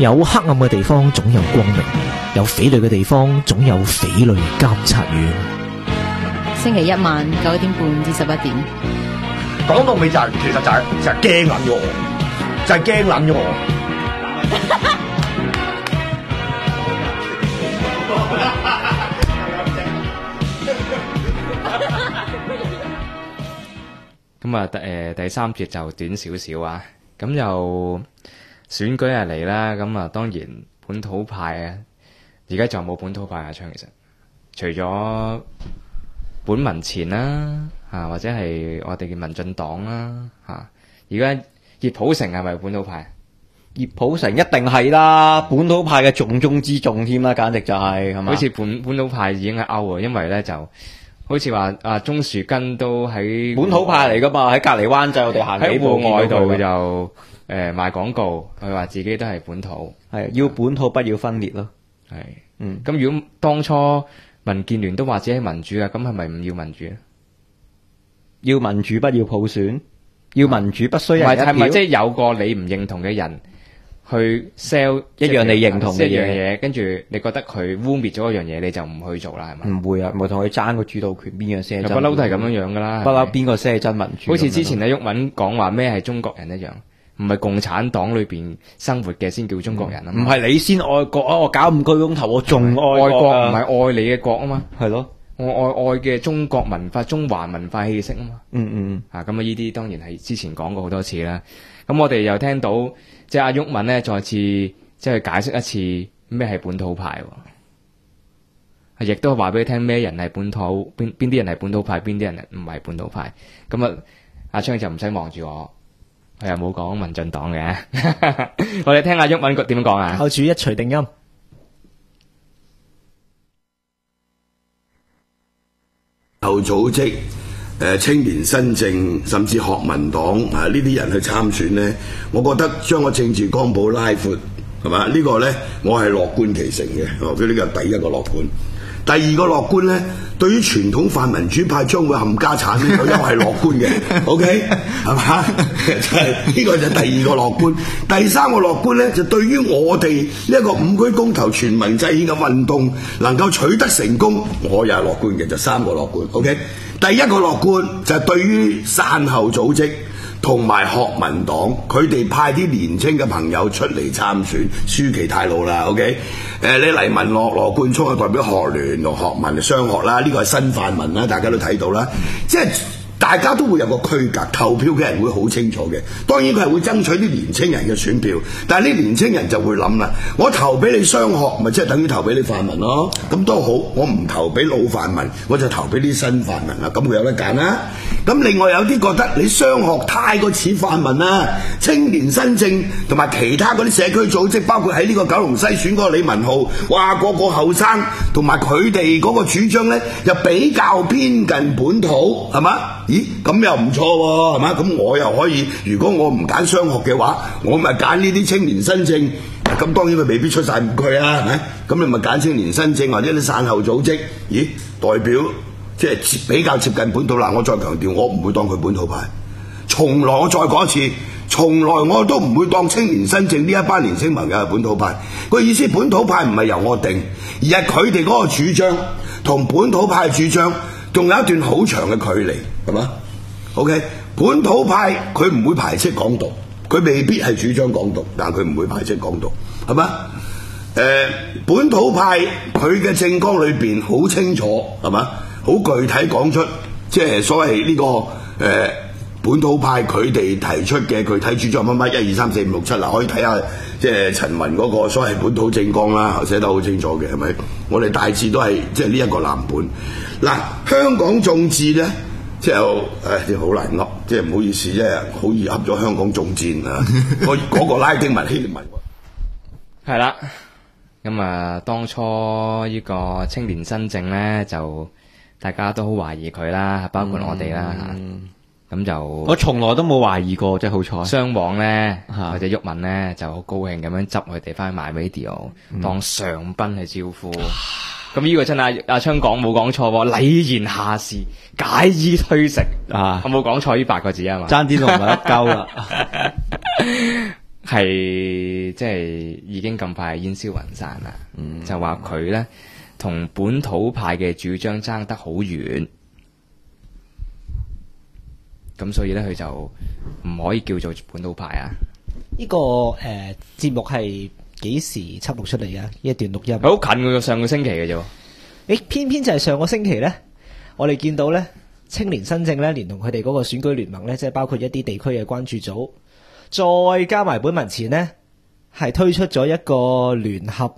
有黑暗嘅地方總有光明，有匪類嘅地方總有匪類監察院。 星期一晚9點半至11點。 講到尾就係、其實就係驚撚咗我，就係驚撚咗我。 咁啊，第三節就短少少啊，咁又選舉啊嚟啦，咁啊當然本土派啊，而家仲有冇本土派阿昌？其實除咗本民前啦，或者係我哋嘅民進黨啦，而家熱普城係咪本土派？ 熱普城一定係啦，本土派嘅重中之重添啦，簡直就係嘛？ 好似本土派已經係 out 啊，因為咧就好似話鍾樹根都喺本土派嚟噶嘛，喺隔離灣仔我哋行幾步喺戶外度就賣廣告，佢話自己都係本土， 係要本土不要分裂咯。 係，咁如果當初民建聯都話自己係民主啊，咁係咪唔要民主咧？ 要民主不要普選，要民主不需人一票。 係咪即係有個你唔認同嘅人去 sell 一樣你認同嘅嘢，跟住你覺得佢污蔑咗一樣嘢，你就唔去做啦，係咪？ 唔會啊，唔會同佢爭個主導權，邊樣先係真？ 不嬲都係咁樣噶啦， 不嬲邊個先係真民主？ 好似之前阿毓民講話咩係中國人一樣，唔係共產黨裏邊生活嘅先叫中國人啊！ 唔係你先愛國啊！我搞5個鐘頭，我仲愛國國， 唔係愛你嘅國啊嘛？ 係咯， 我愛嘅中國文化、中華文化氣息啊嘛！咁啊呢啲當然係之前講過好多次啦。咁我哋又聽到即係阿毓民咧，再次即係解釋一次咩係本土派，亦都話俾你聽咩人係本土，邊啲人係本土派，邊啲人唔係本土派。咁啊，阿昌就唔使望住我，佢又冇講民進黨嘅。我哋聽下毓民點樣講啊？ 校主一錘定音。 後組織、青年新政甚至學民黨呢啲人去參選呢，我覺得將個政治光譜拉闊係嘛？呢個呢，我係樂觀其成嘅。佢呢個第一個樂觀。第二個樂觀呢，對於傳統泛民主派將會冚家產呢個又係樂觀嘅。OK 係嘛？呢個就第二個樂觀。第三個樂觀呢，就對於我哋呢一個5區公投全民制憲嘅運動能夠取得成功，我又係樂觀嘅，就3個樂觀。OK， 第一個樂觀就係對於散後組織同埋學民黨，佢哋派啲年青嘅朋友出嚟參選，舒淇太老啦。OK， 你黎文樂、羅冠聰係代表學聯同學民雙學啦，呢個係新泛民啦，大家都睇到啦，即係大家都會有個區隔，投票嘅人會好清楚嘅。當然佢係會爭取啲年青人嘅選票，但係呢年青人就會諗啦，我投俾你雙學，咪即係等於投俾你泛民咯。咁都好，我唔投俾老泛民，我就投俾啲新泛民啦。咁佢有得揀啦。咁另外有啲覺得你雙學太過似泛民啦，青年新政同埋其他嗰啲社區組織，包括喺呢個九龍西選嗰個李文浩，哇個個後生同埋佢哋嗰個主張呢，又比較偏近本土，係嘛？咦，咁又唔錯喎，係嘛？咁我又可以，如果我唔揀雙學嘅話，我咪揀呢啲青年新政。咁當然佢未必出晒5區啊，係咪？咁你咪揀青年新政或者啲散後組織，咦，代表即係比較接近本土啦。我再強調，我唔會當佢本土派，從來我再講一次，從來我都唔會當青年新政呢一班年青朋友係本土派。個意思本土派唔係由我定，而係佢哋嗰個主張同本土派主張仲有一段好長嘅距離，係嘛 ？OK， 本土派佢唔會排斥港獨，佢未必係主張港獨，但係佢唔會排斥港獨，係嘛？本土派佢嘅政綱裏邊好清楚，係嘛？好具體講出，即係所謂呢個本土派佢哋提出嘅具體主張乜乜1、2、3、4、5、6、7嗱，可以睇下即係陳雲嗰個所謂本土政綱啦，寫得好清楚嘅，係咪？我哋大致都係即係呢一個藍本。嗱，香港眾志咧，即係好難噏，即係唔好意思，即係好易噏咗香港眾戰啊！嗰個拉丁文希臘文係啦。咁啊，當初呢個青年新政咧，就大家都好懷疑佢啦，包括我哋啦嚇。咁就我從來都冇懷疑過，真係好彩。 雙網咧或者毓民咧就好高興咁樣執佢哋翻去買 video，當上賓去招呼。咁呢個真係阿昌講冇講錯喎，禮賢下士，解衣推食啊！我冇講錯呢8個字啊嘛， 爭啲同埋一鳩啦。 係即係已經咁快煙消雲散啦。就話佢咧同本土派嘅主張爭得好遠，咁所以咧佢就唔可以叫做本土派啊。 呢個節目係幾時輯錄出嚟啊？呢一段錄音好近嘅，上個星期嘅啫。 偏偏就係上個星期咧，我哋見到咧青年新政咧，連同佢哋嗰個選舉聯盟咧，即係包括一啲地區嘅關注組，再加埋本民前呢，係推出咗一個聯合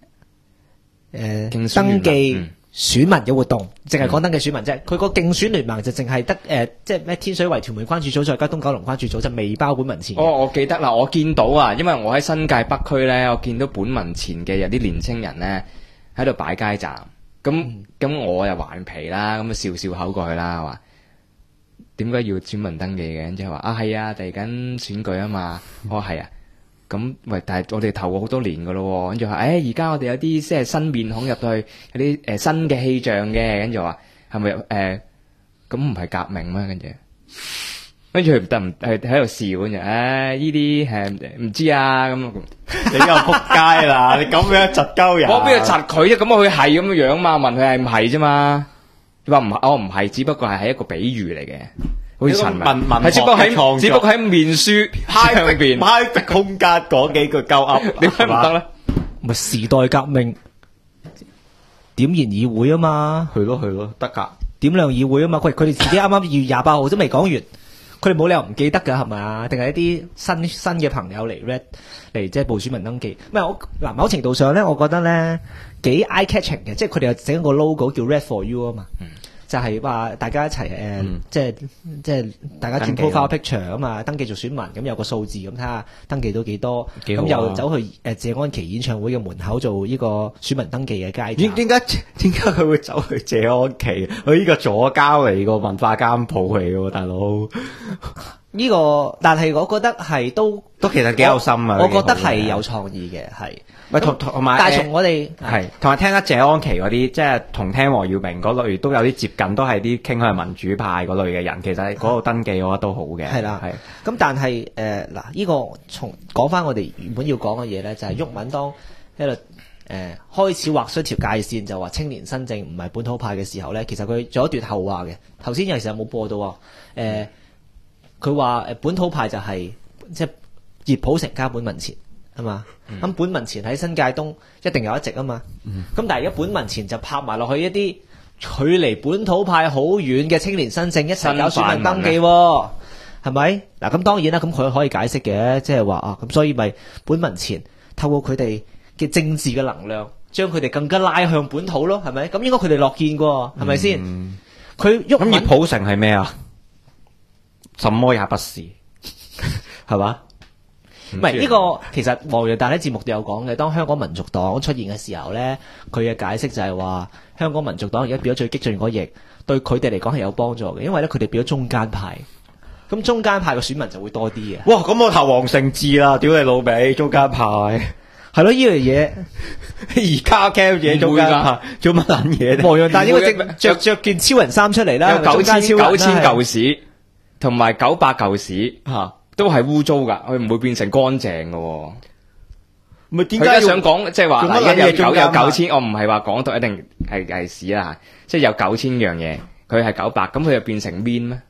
登記選民嘅活動，淨係講登記選民啫。佢個競選聯盟就淨係得即係咩天水圍屯門關注組，再加東九龍關注組，就未包本民前。 我記得啦，我見到啊，因為我喺新界北區咧，我見到本民前嘅有啲年青人咧喺度擺街站。咁我又頑皮啦，咁笑笑口過去啦，話點解要選民登記嘅？即係話係啊，嚟緊選舉啊嘛。我話係啊，咁喂，但係我哋投過好多年噶咯，跟住話而家我哋有啲即係新面孔入到去，有啲新嘅氣象嘅，跟住話係咪咁唔係革命咩？跟住佢唔得，喺度笑，跟住呢啲係唔知啊咁。 你又仆街啦！你咁樣窒鳩人， 我邊度窒佢啫？咁佢係咁樣樣嘛？問佢係唔係啫嘛？佢話唔係，我唔係，只不過係一個比喻嚟嘅，好似陳文係只不過喺面書上邊 private空間講幾句鳩噏， 點解唔得咧？ 咪時代革命點燃議會啊嘛， 係咯，得噶點亮議會啊嘛。佢哋自己啱啱2月28號都未講完，佢哋冇理由唔記得噶係咪啊？定係一啲新嘅朋友嚟即係報選民登記。唔係嗱，某程度上咧，我覺得咧幾 eye catching 嘅，即係佢哋有整一個 logo 叫 Red for You 啊嘛。就係話大家一齊即係大家轉 profile picture 啊嘛，登記做選民，咁有個數字咁睇下登記到幾多，咁又走去謝安琪演唱會嘅門口做呢個選民登記嘅街站。 點解佢會走去謝安琪？佢呢個左膠嚟個文化監鋪嚟嘅，大佬。 呢個，但係我覺得係都其實幾有心啊！ 我覺得係有創意嘅，係。 同埋， 但係從我哋係同埋聽得謝安琪嗰啲，即係同聽黃耀明嗰類都有啲接近，都係啲傾向民主派嗰類嘅人。其實喺嗰度登記，我覺得都好嘅。 係啦，係。咁但係嗱，呢個講翻我哋原本要講嘅嘢咧，就係毓民當喺度開始畫出條界線，就話青年新政唔係本土派嘅時候咧，其實佢仲有一段後話嘅。頭先有時有冇播到啊？佢話本土派就係即係熱普城加本民前。啊嘛，咁本民前喺新界東一定有一席啊嘛，咁但係而家本民前就拍埋落去一啲距離本土派好遠嘅青年新政一齊搞選民登記，係咪？嗱，咁當然啦，咁佢可以解釋嘅，即係話咁所以咪本民前透過佢哋嘅政治嘅能量，將佢哋更加拉向本土咯，係咪？咁應該佢哋樂見㗎，係咪先？佢喐咁熱普城係咩啊？什麼也不是，係嘛？ 唔係呢個，其實黃洋達喺節目都有講嘅。當香港民族黨出現嘅時候咧，佢嘅解釋就係話，香港民族黨而家變咗最激進嗰翼，對佢哋嚟講係有幫助嘅，因為咧佢哋變咗中間派，咁中間派嘅選民就會多啲嘅。 哇！咁我投黃成智啦，屌你老味，中間派係咯，呢樣嘢而家 cam 嘢中間派做乜撚嘢？ 黃洋達應該着件超人衫出嚟啦， 有九千舊屎同埋900舊屎嚇。都係污糟噶，佢唔會變成乾淨嘅。 咪點解想講即係話嗱，有9000，我唔係話講到一定係屎啦，即係有9000樣嘢，佢係900，咁佢就變成面咩？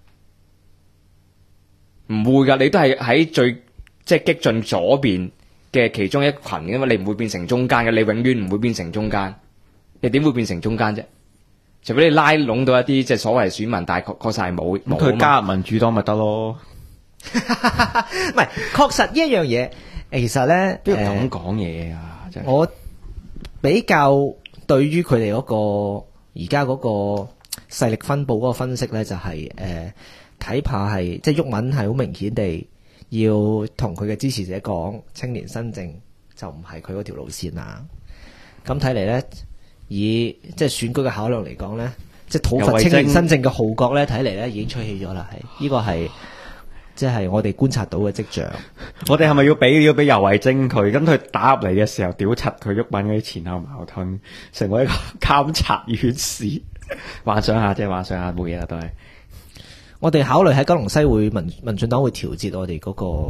唔會噶，你都係喺最即係激進左邊嘅其中一群嘅嘛，你唔會變成中間嘅，你永遠唔會變成中間，你點會變成中間啫？除非你拉攏到一啲即係所謂選民，但係確實係冇。 咁佢加入民主黨咪得咯？ 唔係，確實呢一樣嘢，其實咧， 邊度咁講嘢啊？真係我比較對於佢哋嗰個而家嗰個勢力分佈嗰個分析咧，就係睇怕係即係毓民係好明顯地要同佢嘅支持者講，青年新政就唔係佢嗰條路線啦。咁睇嚟咧，以即係選舉嘅考量嚟講咧，即係討伐青年新政嘅號角咧，睇嚟咧已經吹起咗啦。係呢個係。即係我哋觀察到嘅跡象， 我哋係咪要俾游蕙禎佢？咁佢打入嚟嘅時候，屌柒佢毓民嗰啲前後矛盾，成為一個監察院士。幻想下，即係幻想下，冇嘢啦，都係。 我哋考慮喺九龍西會民進黨會調節我哋嗰個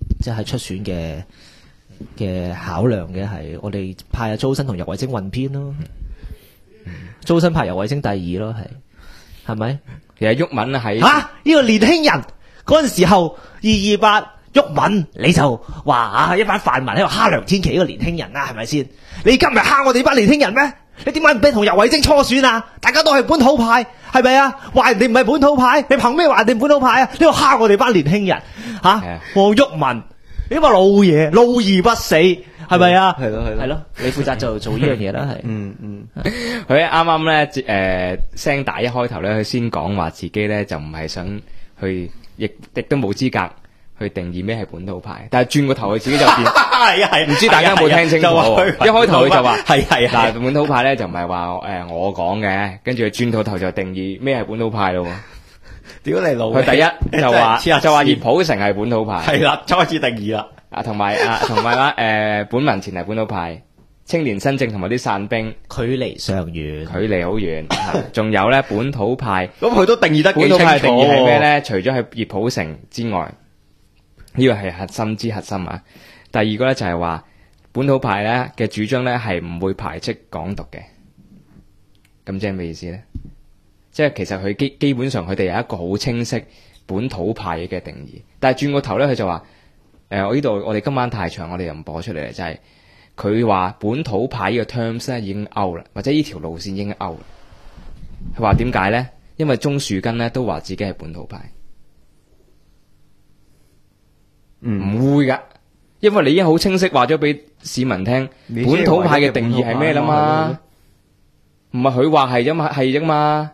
即係出選嘅考量嘅係我哋派阿周身同游蕙禎混編咯，周身派游蕙禎第二咯，係咪？ 其實毓民喺呢個年輕人嗰陣時候228毓民，你就話一班泛民喺度蝦梁天琦呢個年輕人啊，係咪先？你今日蝦我哋班年輕人咩？你點解唔俾同游蕙禎初選啊？大家都係本土派，係咪啊？話人哋唔係本土派，你憑咩話人哋本土派啊？你度蝦我哋班年輕人黃毓民，你話老嘢老而不死，係咪啊？係咯，你負責就做呢樣嘢啦，係。 佢啱啱咧聲大一開頭咧，佢先講話自己咧就唔係想去，亦都冇資格去定義咩係本土派，但係轉個頭佢自己就變係唔知大家有冇聽清楚？一開頭佢就話嗱本土派咧就唔係話我講嘅，跟住佢轉到頭就定義咩係本土派咯。 屌你老！ 佢第一就話葉普成係本土派， 係啦，開始定義啦。 同埋話本民前係本土派，青年新政同埋啲散兵距離尚遠， 距離好遠。仲有咧本土派， 咁佢都定義得幾清楚。 本土派定義係咩咧？除咗係葉普成之外，呢個係核心之核心啊！第二個咧就係話本土派咧嘅主張咧係唔會排斥港獨嘅。咁即係咩意思咧？即係其實佢基本上佢哋有一個好清晰本土派嘅定義，但係轉個頭咧佢就話我哋今晚太長，我哋又唔播出嚟，就係佢話本土派呢個 terms 咧已經 out 啦，或者呢條路線已經 out 啦。佢話點解咧？因為鍾樹根咧都話自己係本土派，唔會噶，因為你已經好清晰話咗俾市民聽，本土派嘅定義係咩啦嘛？唔係佢話係啫嘛，係啫嘛。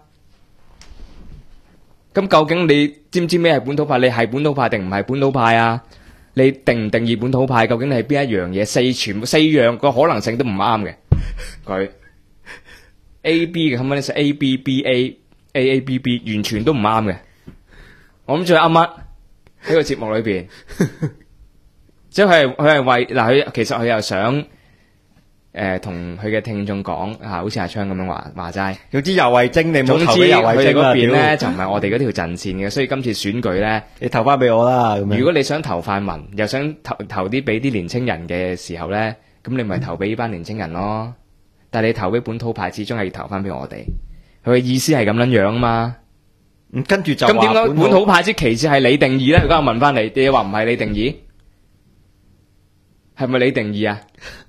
咁究竟你知唔知咩係本土派？你係本土派定唔係本土派啊？你定唔定義本土派？究竟你係邊一樣嘢？全部四樣個可能性都唔啱嘅。佢 A B 嘅，咁樣 A B B A A A B B 完全都唔啱嘅。我諗住啱啱喺個節目裏邊，即係佢係為嗱佢其實佢又想同佢嘅聽眾講好似阿昌咁樣話齋。總之游蕙禎你唔好投俾游蕙禎啦。嗰邊咧就唔係我哋嗰條陣線嘅，所以今次選舉咧，你投翻俾我啦。咁樣如果你想投泛民，又想投啲俾啲年青人嘅時候咧，咁你咪投俾呢班年青人咯。但係你投俾本土派，始終係要投翻俾我哋。佢嘅意思係咁樣樣啊嘛。跟住就咁點解本土派之其次係你定義咧？而家我問翻你，你話唔係你定義，係咪你定義啊？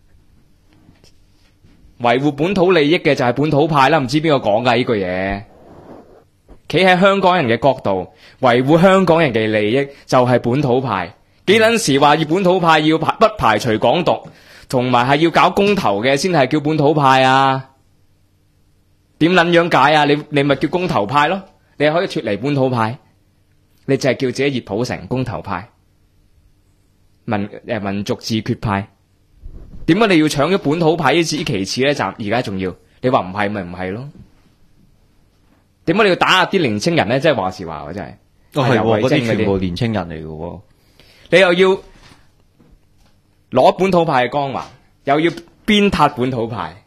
維護本土利益嘅就係本土派啦，唔知邊個講噶呢句嘢？企喺香港人嘅角度，維護香港人嘅利益就係本土派。幾撚時話要本土派要不排除港獨，同埋係要搞公投嘅先係叫本土派啊？點撚樣解啊？你咪叫公投派咯？你可以脫離本土派，你就係叫自己葉普成公投派，民族自決派。點解你要搶咗本土派呢支旗幟咧？就而家仲要，你話唔係咪唔係咯？點解你要打壓啲年青人咧？即係話時話喎，真係。係嗰啲全部年青人嚟嘅喎。你又要攞本土派嘅光環，又要鞭撻本土派。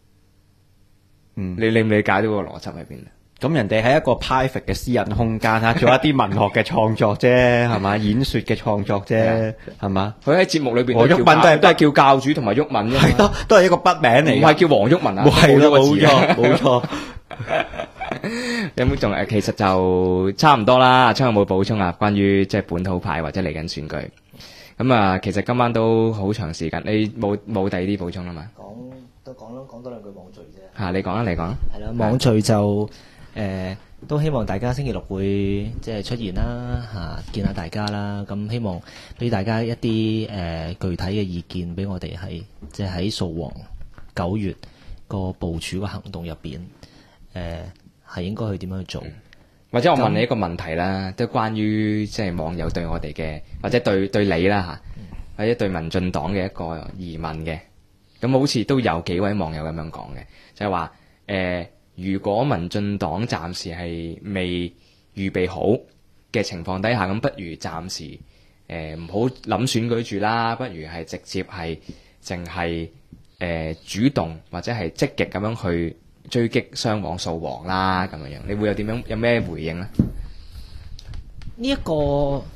你理唔理解到個邏輯喺邊啊？咁人哋係一個 private 嘅私人空間啊，做一啲文學嘅創作啫，係嘛？演說嘅創作啫，係嘛？佢喺節目裏邊，黃毓民都係叫教主同埋毓民啫，係咯，都係一個筆名嚟，唔係叫黃毓民啊，係咯，冇錯。有冇仲其實就差唔多啦。阿昌有冇補充啊？關於即係本土派或者嚟緊選舉咁啊？其實今晚都好長時間，你冇第二啲補充啊嘛？講多兩句網聚啫。嚇，你講啦，你講啦。係啦，網聚就。都希望大家星期六會即係出現啦，見下大家啦。咁希望俾大家一啲具體嘅意見俾我哋，係即係喺掃黃9月個部署個行動入邊，係應該去點樣去做？或者我問你一個問題啦，都關於即係網友對我哋嘅，或者對你啦或者對民進黨嘅一個疑問嘅。咁好似都有幾位網友咁樣講嘅，就係話如果民進黨暫時係未預備好嘅情況底下，咁不如暫時唔好諗選舉住啦，不如係直接係淨係主動或者係積極咁樣去追擊雙黃掃黃啦咁樣。你會有咩回應呢？呢一個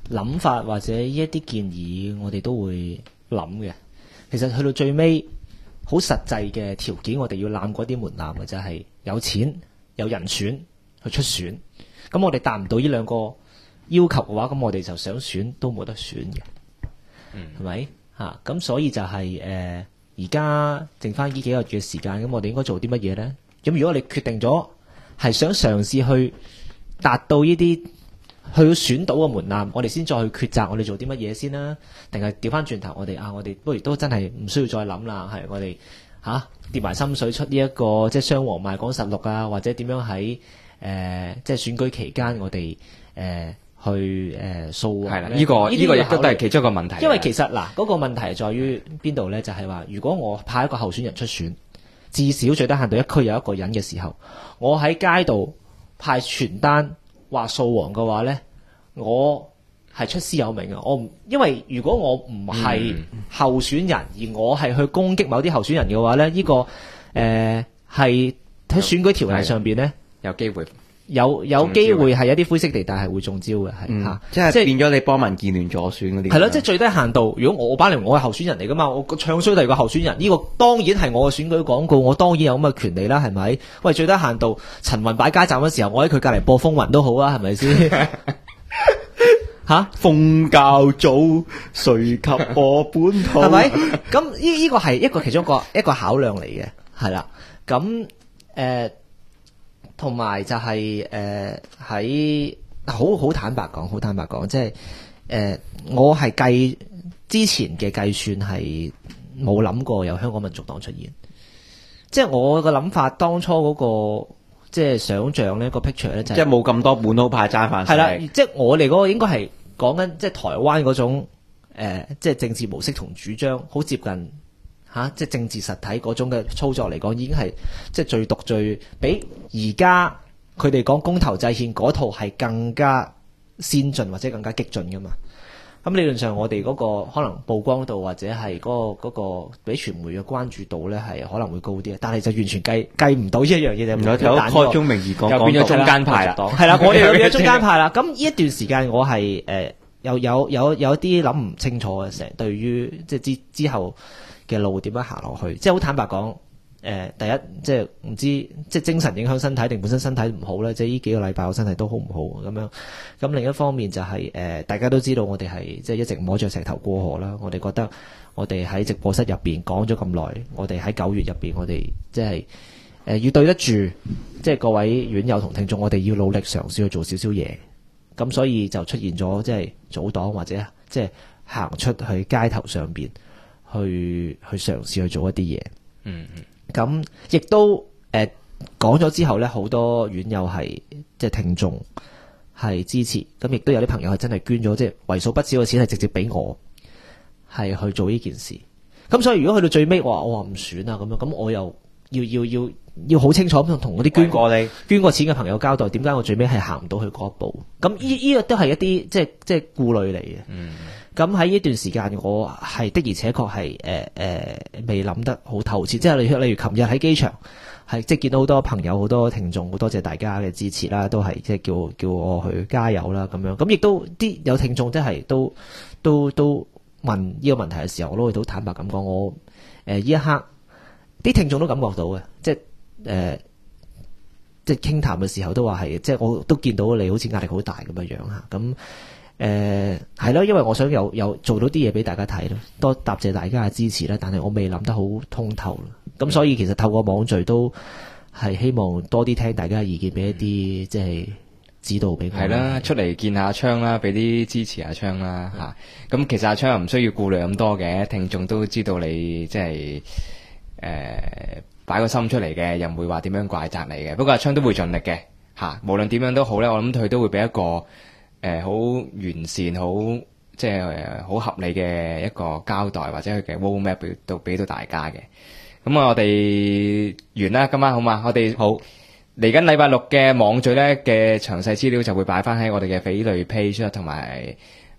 諗法或者呢一啲建議，我哋都會諗嘅。其實去到最尾，好實際嘅條件，我哋要攬嗰啲門檻嘅就係有錢、有人選去出選。咁我哋達唔到呢兩個要求嘅話，咁我哋就想選都冇得選嘅，係咪嚇？咁所以就係而家剩翻呢幾個月嘅時間，咁我哋應該做啲乜嘢咧？咁如果你決定咗係想嘗試去達到呢啲去選到嘅門檻，我哋先再去抉擇我哋做啲乜嘢先啦，定係調翻轉頭我哋不如都真係唔需要再諗啦，係我哋跌埋心水出呢一個即係雙黃賣港實錄啊，或者點樣喺即係選舉期間我哋去掃黃係啦，呢個亦都係其中一個問題。 因為其實嗱嗰個問題在於邊度咧？就係話如果我派一個候選人出選，至少最低限度一區有一個人嘅時候，我喺街度派傳單話掃黃嘅話咧，我係出師有名嘅。因為如果我唔係候選人，而我係去攻擊某啲候選人嘅話咧，呢個係喺選舉條例上邊咧有機會。 有機會係一啲灰色地帶係會中招嘅，係嚇， 即係變咗你幫民建聯助選嗰啲。 係咯，即係最低限度，如果我班嚟，我係候選人嚟噶嘛，我唱衰第二個候選人，呢個當然係我嘅選舉廣告，我當然有咁嘅權利啦，係咪？喂，最低限度，陳雲擺街站嘅時候，我喺佢隔離播風雲都好啊，係咪先？嚇， 奉教祖，誰及我本土？ 係咪？咁呢個係一個其中一個考量嚟嘅，係啦。咁同埋就係喺好坦白講，即係我係之前嘅計算係冇諗過有香港民族黨出現，即係我個諗法當初嗰個即係想像呢個 picture 咧就係即係冇咁多本土派爭飯食。 係啦，即係我哋嗰個應該係講緊即係台灣嗰種即係政治模式同主張好接近。即係政治實體嗰種嘅操作嚟講，已經係即係最獨最比而家佢哋講公投制憲嗰套係更加先進或者更加激進噶嘛。咁理論上我哋嗰個可能曝光度或者係嗰個俾傳媒嘅關注度咧係可能會高啲，但係就完全計唔到呢一樣嘢就有開宗明義講又變咗中間派啦， 係啦，我哋變咗中間派啦。咁呢一段時間我係有啲諗唔清楚嘅，成對於即係之後嘅路點樣行落去，即係好坦白講，第一即係唔知即係精神影響身體定本身身體唔好咧，即係呢幾個禮拜我身體都好唔好咁樣。咁另一方面就係大家都知道我哋係即係一直摸着石頭過河啦。我哋覺得我哋喺直播室入邊講咗咁耐，我哋喺9月入邊，我哋即係要對得住，即係各位院友同聽眾，我哋要努力嘗試去做少少嘢。咁所以就出現咗即係組黨或者即係行出去街頭上邊。去嘗試去做一啲嘢，咁亦都講咗之後咧，好多院友係即係聽眾係支持，咁亦都有啲朋友係真係捐咗，即係為數不少嘅錢係直接俾我，係去做呢件事。咁所以如果去到最尾，我話唔選啊咁樣，咁我又要好清楚咁同嗰啲捐過錢嘅朋友交代，點解我最尾係行唔到去嗰一步？咁呢個都係一啲即係顧慮嚟嘅。咁喺呢段時間，我係的而且確係未諗得好透徹。即係例如琴日喺機場，係即係見到好多朋友、好多聽眾，好多謝大家嘅支持啦，都係即係叫我去加油啦咁樣。咁亦都啲有聽眾即係都問呢個問題嘅時候，我都會好坦白咁講，我呢一刻啲聽眾都感覺到嘅，即係即係傾談嘅時候都話係，即係我都見到你好似壓力好大咁樣樣嚇咁。係咯，因為我想有做到啲嘢俾大家睇咯，多答謝大家嘅支持啦。但係我未諗得好通透啦，咁所以其實透過網聚都係希望多啲聽大家嘅意見，俾一啲即係指導俾我。 係啦，出嚟見下阿昌啦，俾啲支持阿昌啦嚇。咁其實阿昌又唔需要顧慮咁多嘅，聽眾都知道你即係擺個心出嚟嘅，又唔會話點樣怪責你嘅。不過阿昌都會盡力嘅嚇，無論點樣都好咧，我諗佢都會俾一個好完善、好即係好合理嘅一個交代，或者佢嘅 roadmap 俾到大家嘅。咁我哋完啦，今晚好嘛？我哋好嚟緊禮拜六嘅網聚咧嘅詳細資料就會擺翻喺我哋嘅匪類 page 同埋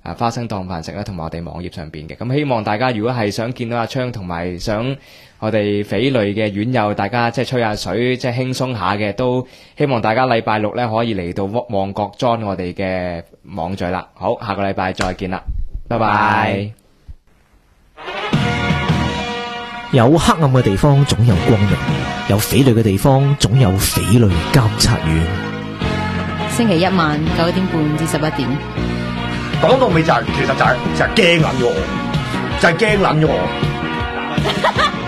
花生當飯食啦，同埋我哋網頁上邊嘅。咁希望大家如果係想見到阿昌，同埋想我哋匪類嘅院友，大家即係吹下水，即係輕鬆下嘅，都希望大家禮拜六咧可以嚟到旺角 join 我哋嘅網聚啦。好，下個禮拜再見啦，拜拜。 有黑暗嘅地方總有光明，有匪類嘅地方總有匪類監察院。 星期一晚9點半至11點。 講到尾就係、其實就係驚撚咗我，就係驚撚咗我。